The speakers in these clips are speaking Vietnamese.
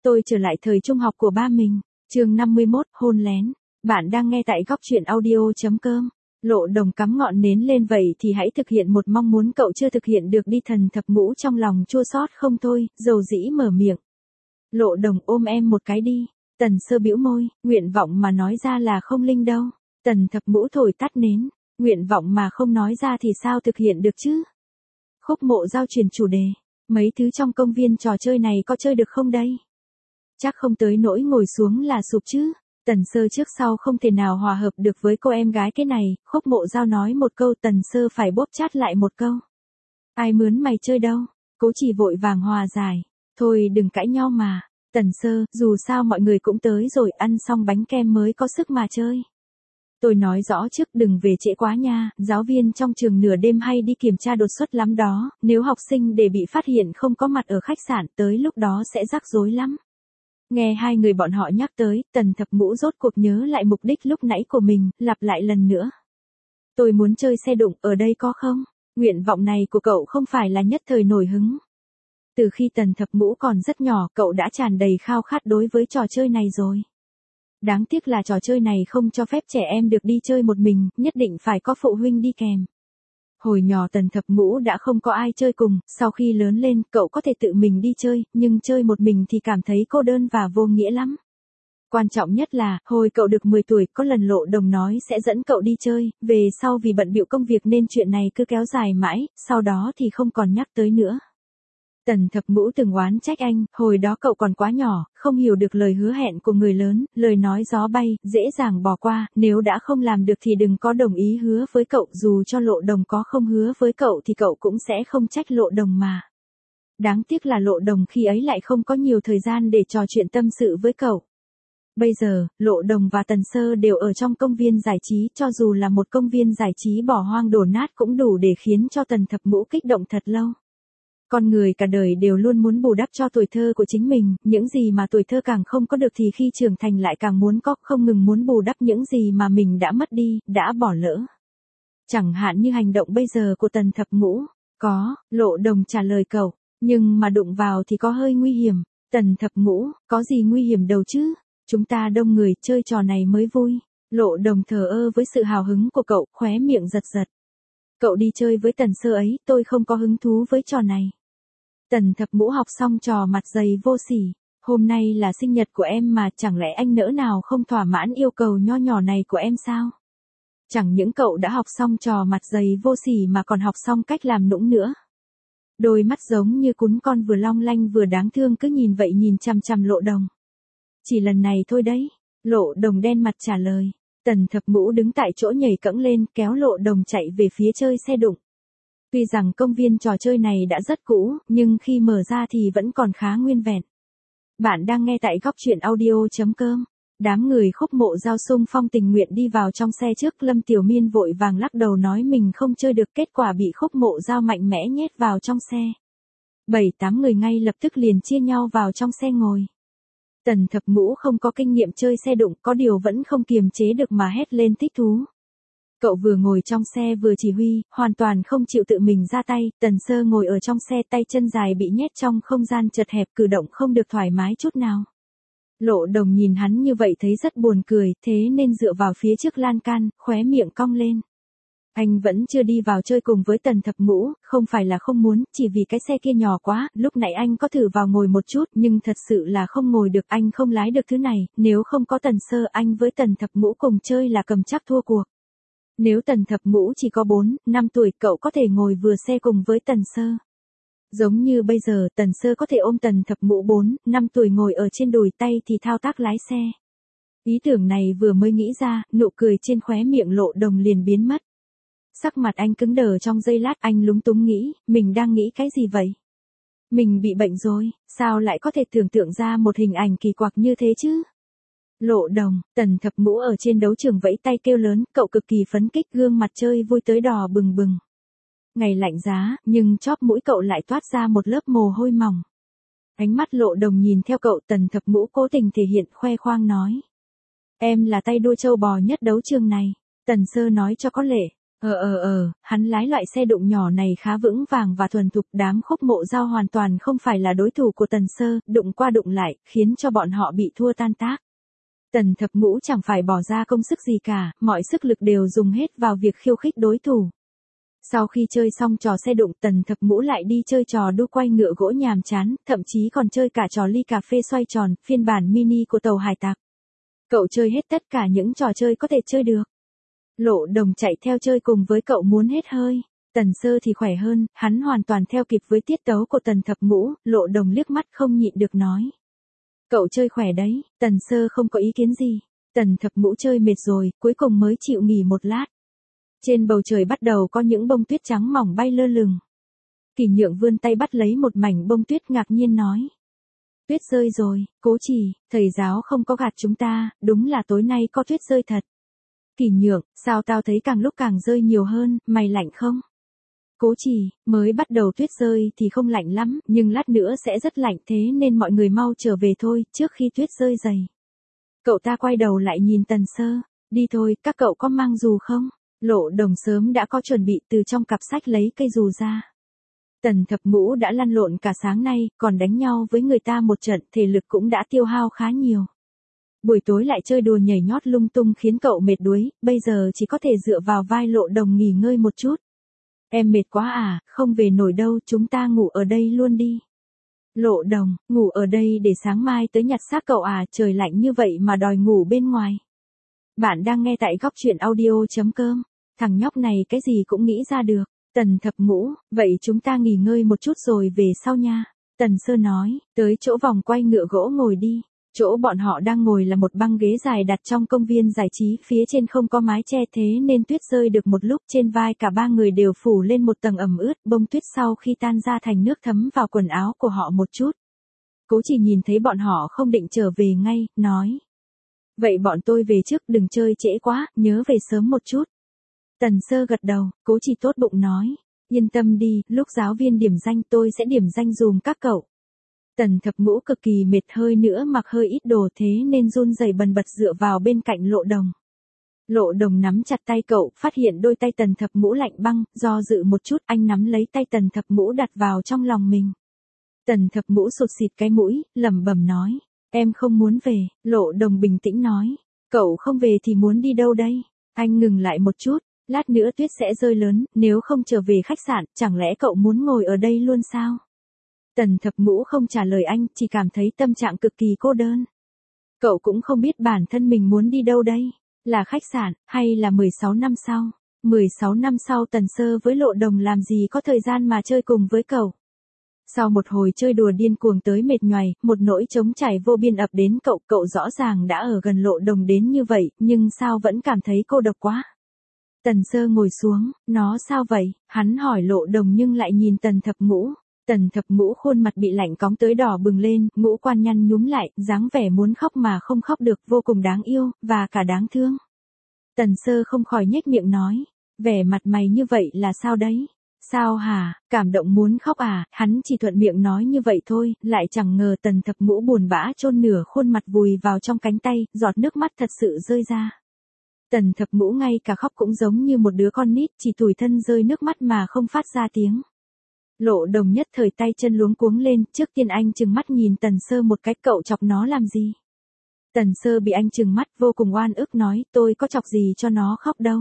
Tôi trở lại thời trung học của ba mình. Chương 51, hôn lén. Bạn đang nghe tại góc truyện audio.com. Lộ Đồng cắm ngọn nến lên vậy thì hãy thực hiện một mong muốn cậu chưa thực hiện được đi. Tần Thập Ngũ trong lòng chua xót không thôi, dầu dĩ mở miệng. Lộ Đồng ôm em một cái đi. Tần Sơ bĩu môi, nguyện vọng mà nói ra là không linh đâu. Tần Thập Ngũ thổi tắt nến, nguyện vọng mà không nói ra thì sao thực hiện được chứ? Khúc Mộ Giao chuyển chủ đề, mấy thứ trong công viên trò chơi này có chơi được không đây? Chắc không tới nỗi ngồi xuống là sụp chứ. Tần Sơ trước sau không thể nào hòa hợp được với cô em gái cái này. Khúc Mộ Giao nói một câu, Tần Sơ phải bóp chát lại một câu. Ai mướn mày chơi đâu? Cố Chỉ vội vàng hòa giải. Thôi đừng cãi nhau mà. Tần Sơ, dù sao mọi người cũng tới rồi, ăn xong bánh kem mới có sức mà chơi. Tôi nói rõ trước đừng về trễ quá nha, giáo viên trong trường nửa đêm hay đi kiểm tra đột xuất lắm đó, nếu học sinh để bị phát hiện không có mặt ở khách sạn tới lúc đó sẽ rắc rối lắm. Nghe hai người bọn họ nhắc tới, Tần Thập Ngũ rốt cuộc nhớ lại mục đích lúc nãy của mình, lặp lại lần nữa. Tôi muốn chơi xe đụng, ở đây có không? Nguyện vọng này của cậu không phải là nhất thời nổi hứng. Từ khi Tần Thập Ngũ còn rất nhỏ, cậu đã tràn đầy khao khát đối với trò chơi này rồi. Đáng tiếc là trò chơi này không cho phép trẻ em được đi chơi một mình, nhất định phải có phụ huynh đi kèm. Hồi nhỏ Tần Thập Ngũ đã không có ai chơi cùng, sau khi lớn lên, cậu có thể tự mình đi chơi, nhưng chơi một mình thì cảm thấy cô đơn và vô nghĩa lắm. Quan trọng nhất là, hồi cậu được 10 tuổi, có lần Lộ Đồng nói sẽ dẫn cậu đi chơi, về sau vì bận bịu công việc nên chuyện này cứ kéo dài mãi, sau đó thì không còn nhắc tới nữa. Tần Thập Ngũ từng oán trách anh, hồi đó cậu còn quá nhỏ, không hiểu được lời hứa hẹn của người lớn, lời nói gió bay, dễ dàng bỏ qua, nếu đã không làm được thì đừng có đồng ý hứa với cậu, dù cho Lộ Đồng có không hứa với cậu thì cậu cũng sẽ không trách Lộ Đồng mà. Đáng tiếc là Lộ Đồng khi ấy lại không có nhiều thời gian để trò chuyện tâm sự với cậu. Bây giờ, Lộ Đồng và Tần Sơ đều ở trong công viên giải trí, cho dù là một công viên giải trí bỏ hoang đổ nát cũng đủ để khiến cho Tần Thập Ngũ kích động thật lâu. Con người cả đời đều luôn muốn bù đắp cho tuổi thơ của chính mình, những gì mà tuổi thơ càng không có được thì khi trưởng thành lại càng muốn có, không ngừng muốn bù đắp những gì mà mình đã mất đi, đã bỏ lỡ. Chẳng hạn như hành động bây giờ của Tần Thập Ngũ. Có, Lộ Đồng trả lời cậu, nhưng mà đụng vào thì có hơi nguy hiểm. Tần Thập Ngũ, có gì nguy hiểm đâu chứ? Chúng ta đông người chơi trò này mới vui. Lộ Đồng thờ ơ với sự hào hứng của cậu, khóe miệng giật giật. Cậu đi chơi với Tần Sơ ấy, tôi không có hứng thú với trò này. Tần Thập Ngũ học xong trò mặt dày vô sỉ. Hôm nay là sinh nhật của em mà, chẳng lẽ anh nỡ nào không thỏa mãn yêu cầu nho nhỏ này của em sao? Chẳng những cậu đã học xong trò mặt dày vô sỉ mà còn học xong cách làm nũng nữa. Đôi mắt giống như cún con vừa long lanh vừa đáng thương cứ nhìn vậy nhìn chằm chằm Lộ Đồng. Chỉ lần này thôi đấy. Lộ Đồng đen mặt trả lời. Tần Thập Ngũ đứng tại chỗ nhảy cẫng lên, kéo Lộ Đồng chạy về phía chơi xe đụng. Tuy rằng công viên trò chơi này đã rất cũ, nhưng khi mở ra thì vẫn còn khá nguyên vẹn. Bạn đang nghe tại góc truyện audio.com. Đám người Khúc Mộ Giao xung phong tình nguyện đi vào trong xe trước, Lâm Tiểu Miên vội vàng lắc đầu nói mình không chơi được, kết quả bị Khúc Mộ Giao mạnh mẽ nhét vào trong xe. 7-8 người ngay lập tức liền chia nhau vào trong xe ngồi. Tần Thập Ngũ không có kinh nghiệm chơi xe đụng, có điều vẫn không kiềm chế được mà hét lên thích thú. Cậu vừa ngồi trong xe vừa chỉ huy, hoàn toàn không chịu tự mình ra tay. Tần Sơ ngồi ở trong xe, tay chân dài bị nhét trong không gian chật hẹp, cử động không được thoải mái chút nào. Lộ Đồng nhìn hắn như vậy thấy rất buồn cười, thế nên dựa vào phía trước lan can, khóe miệng cong lên. Anh vẫn chưa đi vào chơi cùng với Tần Thập Ngũ, không phải là không muốn, chỉ vì cái xe kia nhỏ quá, lúc nãy anh có thử vào ngồi một chút, nhưng thật sự là không ngồi được, anh không lái được thứ này, nếu không có Tần Sơ anh với Tần Thập Ngũ cùng chơi là cầm chắc thua cuộc. Nếu Tần Thập Ngũ chỉ có 4-5 tuổi, cậu có thể ngồi vừa xe cùng với Tần Sơ. Giống như bây giờ, Tần Sơ có thể ôm Tần Thập Ngũ 4-5 tuổi ngồi ở trên đùi, tay thì thao tác lái xe. Ý tưởng này vừa mới nghĩ ra, nụ cười trên khóe miệng Lộ Đồng liền biến mất. Sắc mặt anh cứng đờ trong giây lát, anh lúng túng nghĩ, mình đang nghĩ cái gì vậy? Mình bị bệnh rồi, sao lại có thể tưởng tượng ra một hình ảnh kỳ quặc như thế chứ? Lộ Đồng, Tần Thập Ngũ ở trên đấu trường vẫy tay kêu lớn, cậu cực kỳ phấn kích, gương mặt chơi vui tới đỏ bừng bừng. Ngày lạnh giá, nhưng chóp mũi cậu lại toát ra một lớp mồ hôi mỏng. Ánh mắt Lộ Đồng nhìn theo cậu, Tần Thập Ngũ cố tình thể hiện khoe khoang nói. Em là tay đua châu bò nhất đấu trường này. Tần Sơ nói cho có lệ. Hắn lái loại xe đụng nhỏ này khá vững vàng và thuần thục, đám Khúc Mộ Giao hoàn toàn không phải là đối thủ của Tần Sơ, đụng qua đụng lại, khiến cho bọn họ bị thua tan tác. Tần Thập Ngũ chẳng phải bỏ ra công sức gì cả, mọi sức lực đều dùng hết vào việc khiêu khích đối thủ. Sau khi chơi xong trò xe đụng, Tần Thập Ngũ lại đi chơi trò đu quay ngựa gỗ nhàm chán, thậm chí còn chơi cả trò ly cà phê xoay tròn, phiên bản mini của tàu hải tặc. Cậu chơi hết tất cả những trò chơi có thể chơi được. Lộ Đồng chạy theo chơi cùng với cậu muốn hết hơi. Tần Sơ thì khỏe hơn, hắn hoàn toàn theo kịp với tiết tấu của Tần Thập Ngũ, Lộ Đồng liếc mắt không nhịn được nói. Cậu chơi khỏe đấy, Tần Sơ không có ý kiến gì. Tần Thập Ngũ chơi mệt rồi, cuối cùng mới chịu nghỉ một lát. Trên bầu trời bắt đầu có những bông tuyết trắng mỏng bay lơ lửng. Kỷ Nhượng vươn tay bắt lấy một mảnh bông tuyết ngạc nhiên nói. Tuyết rơi rồi, Cố Chỉ, thầy giáo không có gạt chúng ta, đúng là tối nay có tuyết rơi thật. Kỷ Nhượng, sao tao thấy càng lúc càng rơi nhiều hơn, mày lạnh không? Cố Chỉ, mới bắt đầu tuyết rơi thì không lạnh lắm, nhưng lát nữa sẽ rất lạnh, thế nên mọi người mau trở về thôi, trước khi tuyết rơi dày. Cậu ta quay đầu lại nhìn Tần Sơ, đi thôi, các cậu có mang dù không? Lộ Đồng sớm đã có chuẩn bị, từ trong cặp sách lấy cây dù ra. Tần Thập Ngũ đã lăn lộn cả sáng nay, còn đánh nhau với người ta một trận, thể lực cũng đã tiêu hao khá nhiều. Buổi tối lại chơi đùa nhảy nhót lung tung khiến cậu mệt đuối, bây giờ chỉ có thể dựa vào vai Lộ Đồng nghỉ ngơi một chút. Em mệt quá à, không về nổi đâu, chúng ta ngủ ở đây luôn đi. Lộ Đồng, ngủ ở đây để sáng mai tới nhặt xác cậu à, trời lạnh như vậy mà đòi ngủ bên ngoài. Bạn đang nghe tại góc truyện audio.com. Thằng nhóc này cái gì cũng nghĩ ra được. Tần Thập Ngũ, vậy chúng ta nghỉ ngơi một chút rồi về sau nha. Tần Sơ nói, tới chỗ vòng quay ngựa gỗ ngồi đi. Chỗ bọn họ đang ngồi là một băng ghế dài đặt trong công viên giải trí, phía trên không có mái che thế nên tuyết rơi được một lúc, trên vai cả ba người đều phủ lên một tầng ẩm ướt, bông tuyết sau khi tan ra thành nước thấm vào quần áo của họ một chút. Cố Chỉ nhìn thấy bọn họ không định trở về ngay, nói. Vậy bọn tôi về trước, đừng chơi trễ quá, nhớ về sớm một chút. Tần Sơ gật đầu, Cố Chỉ tốt bụng nói. Yên tâm đi, lúc giáo viên điểm danh tôi sẽ điểm danh dùm các cậu. Tần Thập Ngũ cực kỳ mệt, hơi nữa mặc hơi ít đồ thế nên run rẩy bần bật dựa vào bên cạnh Lộ Đồng. Lộ Đồng nắm chặt tay cậu, phát hiện đôi tay Tần Thập Ngũ lạnh băng, do dự một chút anh nắm lấy tay Tần Thập Ngũ đặt vào trong lòng mình. Tần Thập Ngũ sụt sịt cái mũi, lẩm bẩm nói, em không muốn về. Lộ Đồng bình tĩnh nói, cậu không về thì muốn đi đâu đây? Anh ngừng lại một chút, lát nữa tuyết sẽ rơi lớn, nếu không trở về khách sạn, chẳng lẽ cậu muốn ngồi ở đây luôn sao? Tần Thập Ngũ không trả lời anh, chỉ cảm thấy tâm trạng cực kỳ cô đơn. Cậu cũng không biết bản thân mình muốn đi đâu đây, là khách sạn, hay là 16 năm sau. 16 năm sau Tần Sơ với Lộ Đồng làm gì có thời gian mà chơi cùng với cậu. Sau một hồi chơi đùa điên cuồng tới mệt nhoài, một nỗi trống trải vô biên ập đến cậu rõ ràng đã ở gần Lộ Đồng đến như vậy, nhưng sao vẫn cảm thấy cô độc quá. Tần Sơ ngồi xuống, nó sao vậy, hắn hỏi Lộ Đồng nhưng lại nhìn Tần Thập Ngũ. Tần Thập Ngũ khuôn mặt bị lạnh cóng tới đỏ bừng lên, ngũ quan nhăn nhúm lại, dáng vẻ muốn khóc mà không khóc được, vô cùng đáng yêu, và cả đáng thương. Tần Sơ không khỏi nhếch miệng nói, vẻ mặt mày như vậy là sao đấy? Sao hả, cảm động muốn khóc à? Hắn chỉ thuận miệng nói như vậy thôi, lại chẳng ngờ Tần Thập Ngũ buồn bã chôn nửa khuôn mặt vùi vào trong cánh tay, giọt nước mắt thật sự rơi ra. Tần Thập Ngũ ngay cả khóc cũng giống như một đứa con nít, chỉ tủi thân rơi nước mắt mà không phát ra tiếng. Lộ Đồng nhất thời tay chân luống cuống lên, trước tiên anh trừng mắt nhìn Tần Sơ một cái, cậu chọc nó làm gì? Tần Sơ bị anh trừng mắt vô cùng oan ức nói, tôi có chọc gì cho nó khóc đâu.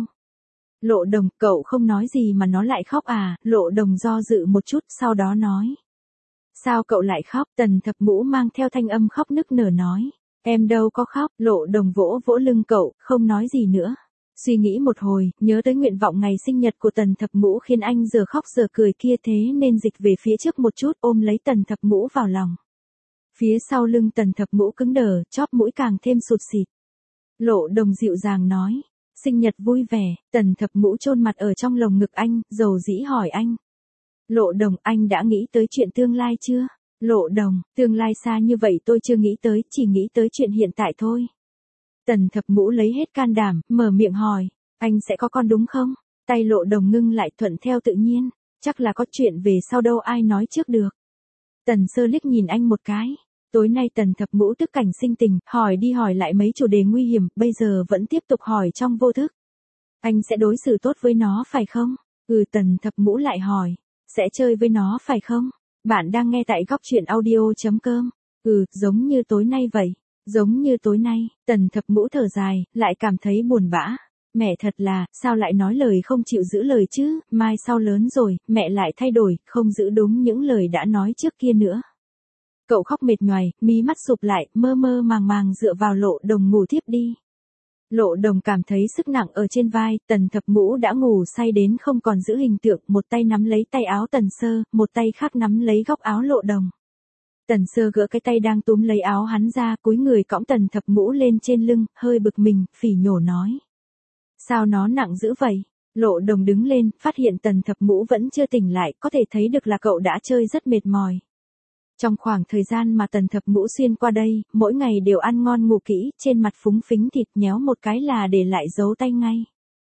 Lộ Đồng, cậu không nói gì mà nó lại khóc à? Lộ Đồng do dự một chút, sau đó nói. Sao cậu lại khóc? Tần Thập Ngũ mang theo thanh âm khóc nức nở nói. Em đâu có khóc. Lộ Đồng vỗ vỗ lưng cậu, không nói gì nữa. Suy nghĩ một hồi, nhớ tới nguyện vọng ngày sinh nhật của Tần Thập Ngũ khiến anh giờ khóc giờ cười kia, thế nên dịch về phía trước một chút, ôm lấy Tần Thập Ngũ vào lòng. Phía sau lưng Tần Thập Ngũ cứng đờ, chóp mũi càng thêm sụt sịt. Lộ Đồng dịu dàng nói, sinh nhật vui vẻ. Tần Thập Ngũ chôn mặt ở trong lồng ngực anh, dầu dĩ hỏi anh. Lộ Đồng, anh đã nghĩ tới chuyện tương lai chưa? Lộ Đồng, tương lai xa như vậy tôi chưa nghĩ tới, chỉ nghĩ tới chuyện hiện tại thôi. Tần Thập Ngũ lấy hết can đảm, mở miệng hỏi, anh sẽ có con đúng không? Tay Lộ Đồng ngưng lại, thuận theo tự nhiên, chắc là có chuyện về sau đâu ai nói trước được. Tần Sơ liếc nhìn anh một cái, tối nay Tần Thập Ngũ tức cảnh sinh tình, hỏi đi hỏi lại mấy chủ đề nguy hiểm, bây giờ vẫn tiếp tục hỏi trong vô thức. Anh sẽ đối xử tốt với nó phải không? Tần Thập Ngũ lại hỏi. Sẽ chơi với nó phải không? Bạn đang nghe tại góc chuyện audio.com. Giống như tối nay vậy. Giống như tối nay, Tần Thập Ngũ thở dài, lại cảm thấy buồn bã. Mẹ thật là, sao lại nói lời không chịu giữ lời chứ, mai sau lớn rồi, mẹ lại thay đổi, không giữ đúng những lời đã nói trước kia nữa. Cậu khóc mệt nhoài, mí mắt sụp lại, mơ mơ màng màng dựa vào Lộ Đồng ngủ thiếp đi. Lộ Đồng cảm thấy sức nặng ở trên vai, Tần Thập Ngũ đã ngủ say đến không còn giữ hình tượng, một tay nắm lấy tay áo Tần Sơ, một tay khác nắm lấy góc áo Lộ Đồng. Tần Sơ gỡ cái tay đang túm lấy áo hắn ra, cúi người cõng Tần Thập Ngũ lên trên lưng, hơi bực mình, phỉ nhổ nói. Sao nó nặng dữ vậy? Lộ Đồng đứng lên, phát hiện Tần Thập Ngũ vẫn chưa tỉnh lại, có thể thấy được là cậu đã chơi rất mệt mỏi. Trong khoảng thời gian mà Tần Thập Ngũ xuyên qua đây, mỗi ngày đều ăn ngon ngủ kỹ, trên mặt phúng phính thịt nhéo một cái là để lại dấu tay ngay.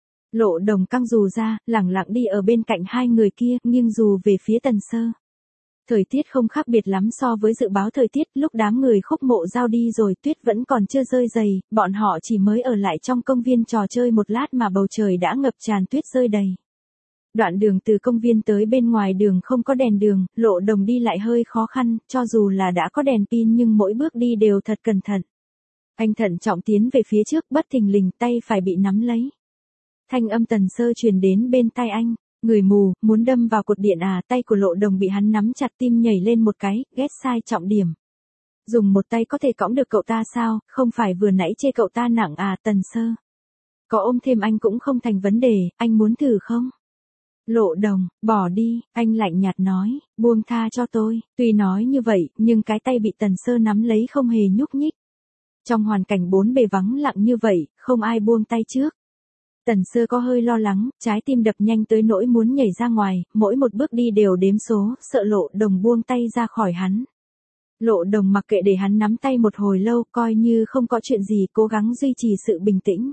Lộ Đồng căng dù ra, lẳng lặng đi ở bên cạnh hai người kia, nghiêng dù về phía Tần Sơ. Thời tiết không khác biệt lắm so với dự báo thời tiết, lúc đám người Khúc Mộ Giao đi rồi tuyết vẫn còn chưa rơi dày, bọn họ chỉ mới ở lại trong công viên trò chơi một lát mà bầu trời đã ngập tràn tuyết rơi đầy. Đoạn đường từ công viên tới bên ngoài đường không có đèn đường, Lộ Đồng đi lại hơi khó khăn, cho dù là đã có đèn pin nhưng mỗi bước đi đều thật cẩn thận. Anh thận trọng tiến về phía trước, bất thình lình tay phải bị nắm lấy. Thanh âm Tần Sơ truyền đến bên tai anh. Người mù, muốn đâm vào cột điện à? Tay của Lộ Đồng bị hắn nắm chặt, tim nhảy lên một cái, ghét sai trọng điểm. Dùng một tay có thể cõng được cậu ta sao, không phải vừa nãy chê cậu ta nặng à? Tần Sơ. Có ôm thêm anh cũng không thành vấn đề, anh muốn thử không? Lộ Đồng, bỏ đi, anh lạnh nhạt nói, buông tha cho tôi. Tuy nói như vậy, nhưng cái tay bị Tần Sơ nắm lấy không hề nhúc nhích. Trong hoàn cảnh bốn bề vắng lặng như vậy, không ai buông tay trước. Tần Sơ có hơi lo lắng, trái tim đập nhanh tới nỗi muốn nhảy ra ngoài, mỗi một bước đi đều đếm số, sợ Lộ Đồng buông tay ra khỏi hắn. Lộ Đồng mặc kệ để hắn nắm tay một hồi lâu, coi như không có chuyện gì, cố gắng duy trì sự bình tĩnh.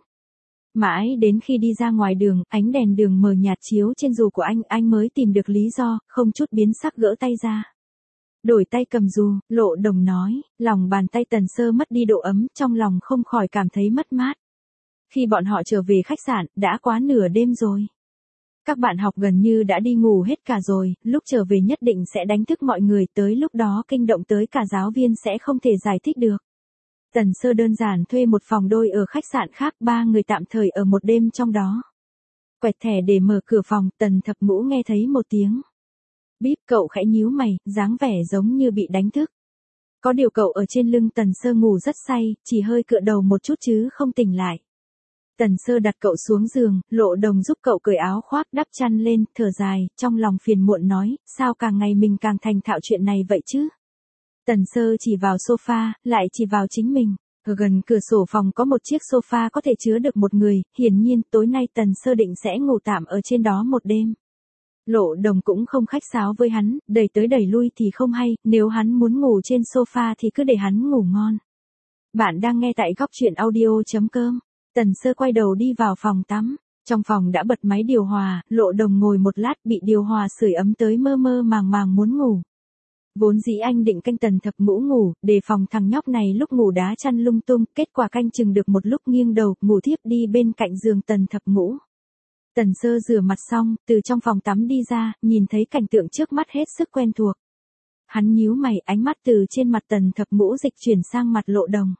Mãi đến khi đi ra ngoài đường, ánh đèn đường mờ nhạt chiếu trên dù của anh mới tìm được lý do, không chút biến sắc gỡ tay ra. Đổi tay cầm dù, Lộ Đồng nói, lòng bàn tay Tần Sơ mất đi độ ấm, trong lòng không khỏi cảm thấy mất mát. Khi bọn họ trở về khách sạn, đã quá nửa đêm rồi. Các bạn học gần như đã đi ngủ hết cả rồi, lúc trở về nhất định sẽ đánh thức mọi người, tới lúc đó kinh động tới cả giáo viên sẽ không thể giải thích được. Tần Sơ đơn giản thuê một phòng đôi ở khách sạn khác, 3 người tạm thời ở một đêm trong đó. Quẹt thẻ để mở cửa phòng, Tần Thập Ngũ nghe thấy một tiếng. Bíp, cậu khẽ nhíu mày, dáng vẻ giống như bị đánh thức. Có điều cậu ở trên lưng Tần Sơ ngủ rất say, chỉ hơi cựa đầu một chút chứ không tỉnh lại. Tần Sơ đặt cậu xuống giường, Lộ Đồng giúp cậu cởi áo khoác đắp chăn lên, thở dài, trong lòng phiền muộn nói, sao càng ngày mình càng thành thạo chuyện này vậy chứ? Tần Sơ chỉ vào sofa, lại chỉ vào chính mình. Ở gần cửa sổ phòng có một chiếc sofa có thể chứa được một người, hiển nhiên tối nay Tần Sơ định sẽ ngủ tạm ở trên đó một đêm. Lộ Đồng cũng không khách sáo với hắn, đẩy tới đẩy lui thì không hay, nếu hắn muốn ngủ trên sofa thì cứ để hắn ngủ ngon. Bạn đang nghe tại góc chuyện audio.com. Tần Sơ quay đầu đi vào phòng tắm. Trong phòng đã bật máy điều hòa, Lộ Đồng ngồi một lát bị điều hòa sưởi ấm tới mơ mơ màng màng muốn ngủ. Vốn dĩ anh định canh Tần Thập Ngũ ngủ, đề phòng thằng nhóc này lúc ngủ đá chăn lung tung, kết quả canh chừng được một lúc nghiêng đầu, ngủ thiếp đi bên cạnh giường Tần Thập Ngũ. Tần Sơ rửa mặt xong, từ trong phòng tắm đi ra, nhìn thấy cảnh tượng trước mắt hết sức quen thuộc. Hắn nhíu mày, ánh mắt từ trên mặt Tần Thập Ngũ dịch chuyển sang mặt Lộ Đồng.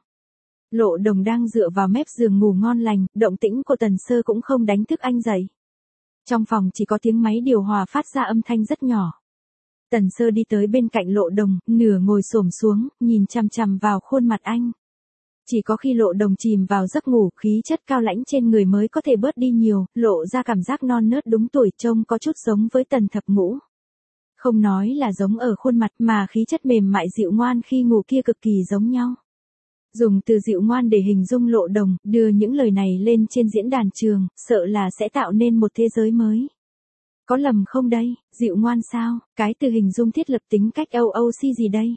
Lộ Đồng đang dựa vào mép giường ngủ ngon lành, động tĩnh của Tần Sơ cũng không đánh thức anh dậy. Trong phòng chỉ có tiếng máy điều hòa phát ra âm thanh rất nhỏ. Tần Sơ đi tới bên cạnh Lộ Đồng, nửa ngồi xổm xuống, nhìn chằm chằm vào khuôn mặt anh. Chỉ có khi Lộ Đồng chìm vào giấc ngủ, khí chất cao lãnh trên người mới có thể bớt đi nhiều, lộ ra cảm giác non nớt đúng tuổi, trông có chút giống với Tần Thập Ngũ. Không nói là giống ở khuôn mặt mà khí chất mềm mại dịu ngoan khi ngủ kia cực kỳ giống nhau. Dùng từ dịu ngoan để hình dung Lộ Đồng, đưa những lời này lên trên diễn đàn trường, sợ là sẽ tạo nên một thế giới mới. Có lầm không đây, dịu ngoan sao, cái từ hình dung thiết lập tính cách OOC gì đây?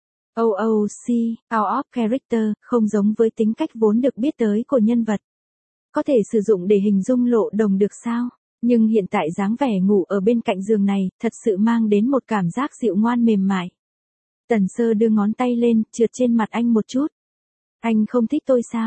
OOC, out of character, không giống với tính cách vốn được biết tới của nhân vật. Có thể sử dụng để hình dung Lộ Đồng được sao? Nhưng hiện tại dáng vẻ ngủ ở bên cạnh giường này, thật sự mang đến một cảm giác dịu ngoan mềm mại. Tần Sơ đưa ngón tay lên, trượt trên mặt anh một chút. Anh không thích tôi sao?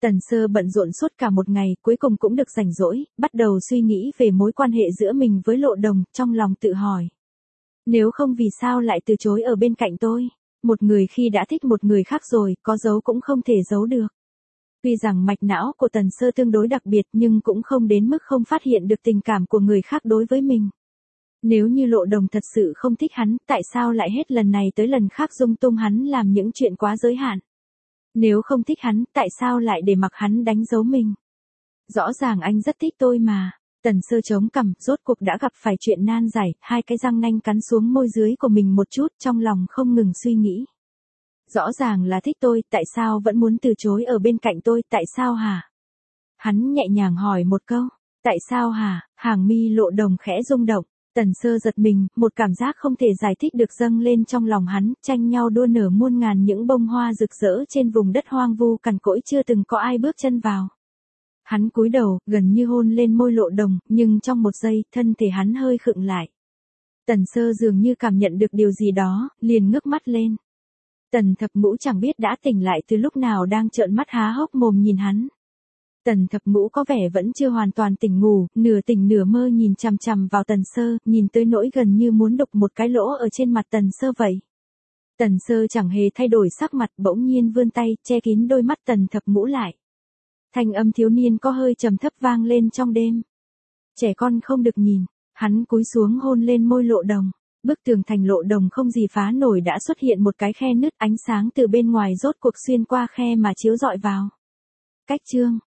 Tần Sơ bận rộn suốt cả một ngày, cuối cùng cũng được rảnh rỗi, bắt đầu suy nghĩ về mối quan hệ giữa mình với Lộ Đồng, trong lòng tự hỏi. Nếu không vì sao lại từ chối ở bên cạnh tôi? Một người khi đã thích một người khác rồi, có giấu cũng không thể giấu được. Tuy rằng mạch não của Tần Sơ tương đối đặc biệt nhưng cũng không đến mức không phát hiện được tình cảm của người khác đối với mình. Nếu như Lộ Đồng thật sự không thích hắn, tại sao lại hết lần này tới lần khác dung tung hắn làm những chuyện quá giới hạn? Nếu không thích hắn, tại sao lại để mặc hắn đánh dấu mình? Rõ ràng anh rất thích tôi mà. Tần Sơ chống cằm, rốt cuộc đã gặp phải chuyện nan giải, hai cái răng nanh cắn xuống môi dưới của mình một chút, trong lòng không ngừng suy nghĩ. Rõ ràng là thích tôi, tại sao vẫn muốn từ chối ở bên cạnh tôi, tại sao hả? Hắn nhẹ nhàng hỏi một câu, tại sao hả? Hàng mi Lộ Đồng khẽ rung động. Tần Sơ giật mình, một cảm giác không thể giải thích được dâng lên trong lòng hắn, tranh nhau đua nở muôn ngàn những bông hoa rực rỡ trên vùng đất hoang vu cằn cỗi chưa từng có ai bước chân vào. Hắn cúi đầu, gần như hôn lên môi Lộ Đồng, nhưng trong một giây, thân thể hắn hơi khựng lại. Tần Sơ dường như cảm nhận được điều gì đó, liền ngước mắt lên. Tần Thập Ngũ chẳng biết đã tỉnh lại từ lúc nào đang trợn mắt há hốc mồm nhìn hắn. Tần Thập Ngũ có vẻ vẫn chưa hoàn toàn tỉnh ngủ, nửa tỉnh nửa mơ nhìn chằm chằm vào Tần Sơ, nhìn tới nỗi gần như muốn đục một cái lỗ ở trên mặt Tần Sơ vậy. Tần Sơ chẳng hề thay đổi sắc mặt, bỗng nhiên vươn tay, che kín đôi mắt Tần Thập Ngũ lại. Thanh âm thiếu niên có hơi trầm thấp vang lên trong đêm. Trẻ con không được nhìn, hắn cúi xuống hôn lên môi Lộ Đồng. Bức tường thành Lộ Đồng không gì phá nổi đã xuất hiện một cái khe nứt, ánh sáng từ bên ngoài rốt cuộc xuyên qua khe mà chiếu rọi vào. Cách chương